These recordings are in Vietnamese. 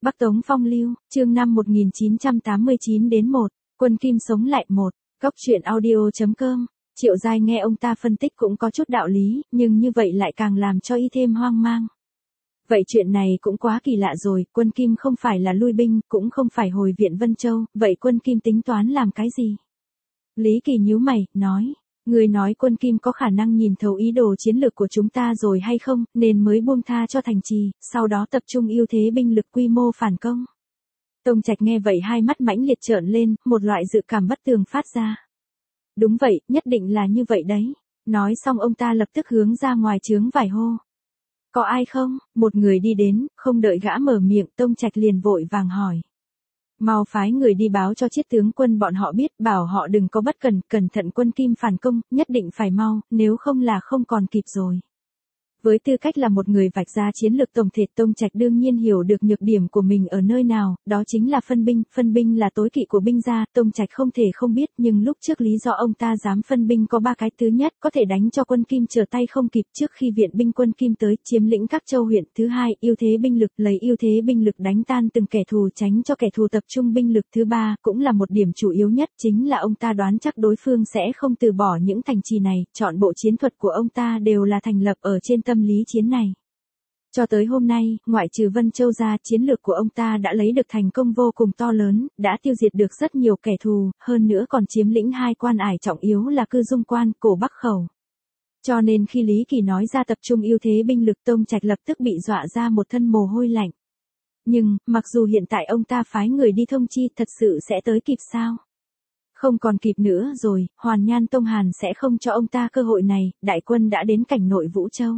Bắc Tống Phong Lưu, chương năm 1989 đến 1, Quân Kim sống lại 1, Góc truyện audio.com. Triệu Giai nghe ông ta phân tích cũng có chút đạo lý, nhưng như vậy lại càng làm cho y thêm hoang mang. Vậy chuyện này cũng quá kỳ lạ rồi, Quân Kim không phải là lui binh, cũng không phải hồi viện Vân Châu, vậy Quân Kim tính toán làm cái gì? Lý Kỳ nhíu mày, nói, người nói Quân Kim có khả năng nhìn thấu ý đồ chiến lược của chúng ta rồi hay không, nên mới buông tha cho thành trì, sau đó tập trung ưu thế binh lực quy mô phản công. Tông Trạch nghe vậy hai mắt mãnh liệt trợn lên, một loại dự cảm bất tường phát ra. Đúng vậy, nhất định là như vậy đấy. Nói xong ông ta lập tức hướng ra ngoài trướng vải hô. Có ai không? Một người đi đến, không đợi gã mở miệng, Tông Trạch liền vội vàng hỏi. Mau phái người đi báo cho chiết tướng quân bọn họ biết, bảo họ đừng có bất cẩn, cẩn thận Quân Kim phản công, nhất định phải mau, nếu không là không còn kịp rồi. Với tư cách là một người vạch ra chiến lược tổng thể, Tông Trạch đương nhiên hiểu được nhược điểm của mình ở nơi nào, đó chính là phân binh là tối kỵ của binh gia, Tông Trạch không thể không biết, nhưng lúc trước lý do ông ta dám phân binh có ba cái: thứ nhất, có thể đánh cho Quân Kim trở tay không kịp trước khi viện binh Quân Kim tới, chiếm lĩnh các châu huyện; thứ hai, ưu thế binh lực, lấy ưu thế binh lực đánh tan từng kẻ thù, tránh cho kẻ thù tập trung binh lực; thứ ba, cũng là một điểm chủ yếu nhất, chính là ông ta đoán chắc đối phương sẽ không từ bỏ những thành trì này, chọn bộ chiến thuật của ông ta đều là thành lập ở trên tâm lý chiến này. Cho tới hôm nay, ngoại trừ Vân Châu ra, chiến lược của ông ta đã lấy được thành công vô cùng to lớn, đã tiêu diệt được rất nhiều kẻ thù, hơn nữa còn chiếm lĩnh hai quan ải trọng yếu là Cư Dung Quan, Cổ Bắc Khẩu. Cho nên khi Lý Kỳ nói ra tập trung ưu thế binh lực, Tông Trạch lập tức bị dọa ra một thân mồ hôi lạnh. Nhưng, mặc dù hiện tại ông ta phái người đi thông chi, thật sự sẽ tới kịp sao? Không còn kịp nữa rồi, Hoàn Nhan Tông Hàn sẽ không cho ông ta cơ hội này, đại quân đã đến cảnh nội Vũ Châu.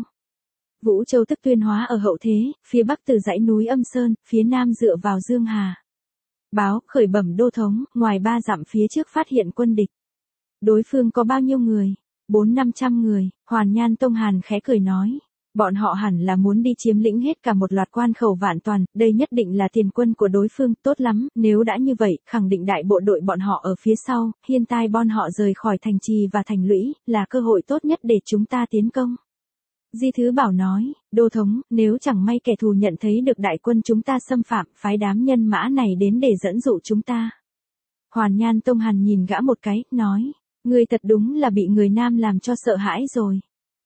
Vũ Châu tức Tuyên Hóa ở hậu thế, phía bắc từ dãy núi Âm Sơn, phía nam dựa vào Dương Hà. Báo, khởi bẩm đô thống, ngoài 3 dặm phía trước phát hiện quân địch. Đối phương có bao nhiêu người? 400-500 người, Hoàn Nhan Tông Hàn khẽ cười nói. Bọn họ hẳn là muốn đi chiếm lĩnh hết cả một loạt quan khẩu Vạn Toàn, đây nhất định là tiền quân của đối phương, tốt lắm, nếu đã như vậy, khẳng định đại bộ đội bọn họ ở phía sau, hiên tai bọn họ rời khỏi thành trì và thành lũy, là cơ hội tốt nhất để chúng ta tiến công. Di Thứ Bảo nói, đô thống, nếu chẳng may kẻ thù nhận thấy được đại quân chúng ta xâm phạm, phái đám nhân mã này đến để dẫn dụ chúng ta. Hoàn Nhan Tông Hàn nhìn gã một cái, nói, ngươi thật đúng là bị người Nam làm cho sợ hãi rồi.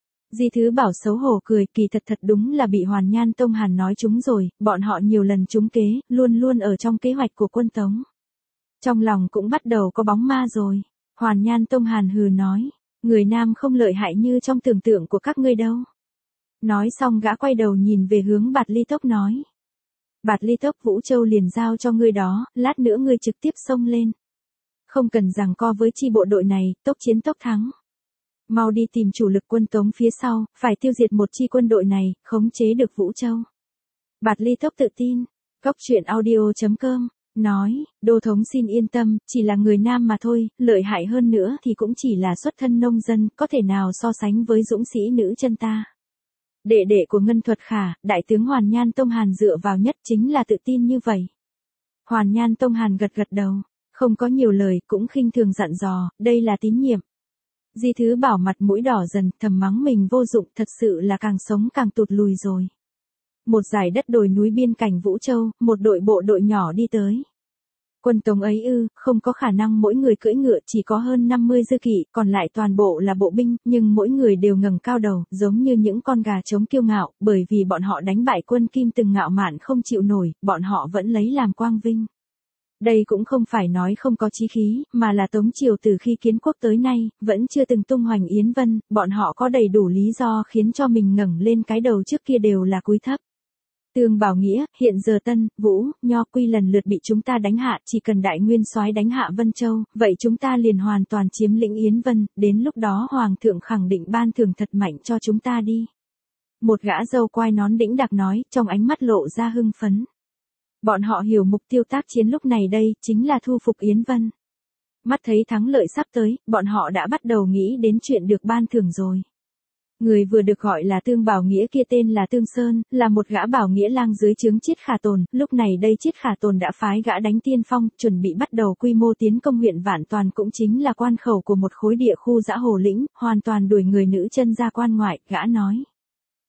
Di Thứ Bảo xấu hổ cười, kỳ thật đúng là bị Hoàn Nhan Tông Hàn nói trúng rồi, bọn họ nhiều lần trúng kế, luôn luôn ở trong kế hoạch của quân Tống. Trong lòng cũng bắt đầu có bóng ma rồi. Hoàn Nhan Tông Hàn hừ nói, người Nam không lợi hại như trong tưởng tượng của các ngươi đâu. Nói xong gã quay đầu nhìn về hướng Bạt Ly Tốc nói. Bạt Ly Tốc, Vũ Châu liền giao cho ngươi đó, lát nữa ngươi trực tiếp xông lên. Không cần giằng co với chi bộ đội này, tốc chiến tốc thắng. Mau đi tìm chủ lực quân Tống phía sau, phải tiêu diệt một chi quân đội này, khống chế được Vũ Châu. Bạt Ly Tốc tự tin. Góc truyện audio.com. Nói, đô thống xin yên tâm, chỉ là người Nam mà thôi, lợi hại hơn nữa thì cũng chỉ là xuất thân nông dân, có thể nào so sánh với dũng sĩ nữ chân ta. Đệ đệ của Ngân Thuật Khả, đại tướng Hoàn Nhan Tông Hàn dựa vào nhất chính là tự tin như vậy. Hoàn Nhan Tông Hàn gật đầu, không có nhiều lời, cũng khinh thường dặn dò, đây là tín nhiệm. Di Thứ Bảo mặt mũi đỏ dần, thầm mắng mình vô dụng, thật sự là càng sống càng tụt lùi rồi. Một dải đất đồi núi biên cảnh Vũ Châu, một đội bộ đội nhỏ đi tới. Quân Tống ấy không có khả năng mỗi người cưỡi ngựa, chỉ có hơn 50 dư kỵ, còn lại toàn bộ là bộ binh, nhưng mỗi người đều ngẩng cao đầu, giống như những con gà trống kiêu ngạo, bởi vì bọn họ đánh bại Quân Kim từng ngạo mạn không chịu nổi, bọn họ vẫn lấy làm quang vinh. Đây cũng không phải nói không có chí khí, mà là Tống Triều từ khi kiến quốc tới nay, vẫn chưa từng tung hoành Yến Vân, bọn họ có đầy đủ lý do khiến cho mình ngẩng lên cái đầu trước kia đều là cúi thấp. Tương Bảo Nghĩa, hiện giờ Tân, Vũ, Nho Quy lần lượt bị chúng ta đánh hạ, chỉ cần Đại Nguyên Soái đánh hạ Vân Châu, vậy chúng ta liền hoàn toàn chiếm lĩnh Yến Vân, đến lúc đó Hoàng thượng khẳng định ban thưởng thật mạnh cho chúng ta đi. Một gã râu quai nón đĩnh đạc nói, trong ánh mắt lộ ra hưng phấn. Bọn họ hiểu mục tiêu tác chiến lúc này đây, chính là thu phục Yến Vân. Mắt thấy thắng lợi sắp tới, bọn họ đã bắt đầu nghĩ đến chuyện được ban thưởng rồi. Người vừa được gọi là Tương Bảo Nghĩa kia tên là Tương Sơn, là một gã Bảo Nghĩa lang dưới trướng Chiết Khả Tồn, lúc này đây Chiết Khả Tồn đã phái gã đánh tiên phong, chuẩn bị bắt đầu quy mô tiến công huyện Vạn Toàn, cũng chính là quan khẩu của một khối địa khu Dã Hồ Lĩnh, hoàn toàn đuổi người nữ chân ra quan ngoại, gã nói.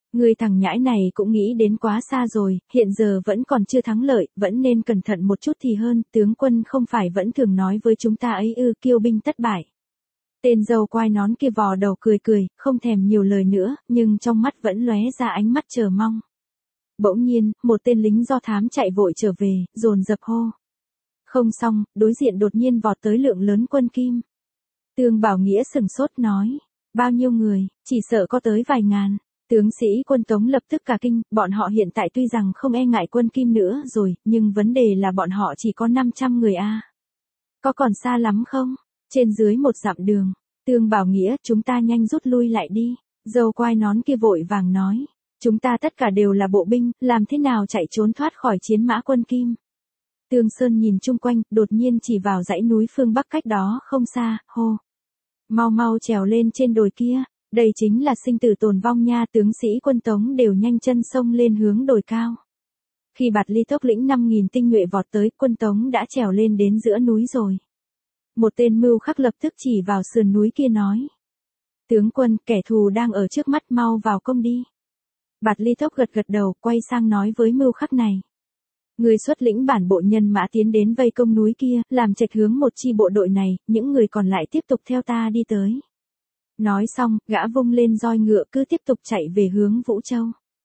Người thằng nhãi này cũng nghĩ đến quá xa rồi, hiện giờ vẫn còn chưa thắng lợi, vẫn nên cẩn thận một chút thì hơn, tướng quân không phải vẫn thường nói với chúng ta ấy ư, kiêu binh tất bại. Tên dâu quai nón kia vò đầu cười cười, không thèm nhiều lời nữa, nhưng trong mắt vẫn lóe ra ánh mắt chờ mong. Bỗng nhiên, một tên lính do thám chạy vội trở về, dồn dập hô. Không xong, đối diện đột nhiên vọt tới lượng lớn quân Kim. Tương Bảo Nghĩa sừng sốt nói, bao nhiêu người, chỉ sợ có tới vài ngàn. Tướng sĩ quân Tống lập tức cả kinh, bọn họ hiện tại tuy rằng không e ngại quân Kim nữa rồi, nhưng vấn đề là bọn họ chỉ có 500 người a. Có còn xa lắm không? Trên dưới một dặm đường. Tương Bảo Nghĩa, chúng ta nhanh rút lui lại đi. Dâu quai nón kia vội vàng nói, chúng ta tất cả đều là bộ binh, làm thế nào chạy trốn thoát khỏi chiến mã quân Kim? Tương Sơn nhìn chung quanh, đột nhiên chỉ vào dãy núi phương Bắc cách đó không xa, hô. Mau mau trèo lên trên đồi kia, đây chính là sinh tử tồn vong nha. Tướng sĩ quân Tống đều nhanh chân xông lên hướng đồi cao. Khi Bạt Ly Tốc lĩnh 5.000 tinh nhuệ vọt tới, quân Tống đã trèo lên đến giữa núi rồi. Một tên mưu khắc lập tức chỉ vào sườn núi kia nói. Tướng quân, kẻ thù đang ở trước mắt, mau vào công đi. Bạt Ly Tốc gật gật đầu, quay sang nói với mưu khắc này. Người xuất lĩnh bản bộ nhân mã tiến đến vây công núi kia, làm chệch hướng một chi bộ đội này, những người còn lại tiếp tục theo ta đi tới. Nói xong, gã vung lên roi ngựa cứ tiếp tục chạy về hướng Vũ Châu.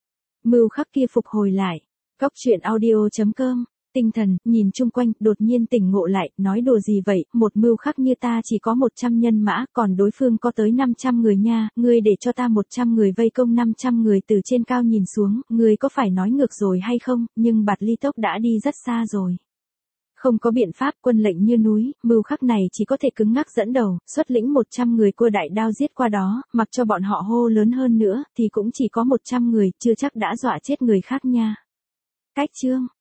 Mưu khắc kia phục hồi lại. Góc truyện audio.com. Tinh thần, nhìn chung quanh, đột nhiên tỉnh ngộ lại, nói đùa gì vậy, một mưu khắc như ta chỉ có 100 nhân mã, còn đối phương có tới 500 người nha, ngươi để cho ta 100 người vây công 500 người từ trên cao nhìn xuống, ngươi có phải nói ngược rồi hay không, nhưng Bạt Ly Tốc đã đi rất xa rồi. Không có biện pháp, quân lệnh như núi, mưu khắc này chỉ có thể cứng ngắc dẫn đầu, xuất lĩnh 100 người cua đại đao giết qua đó, mặc cho bọn họ hô lớn hơn nữa, thì cũng chỉ có 100 người, chưa chắc đã dọa chết người khác nha. Cách chương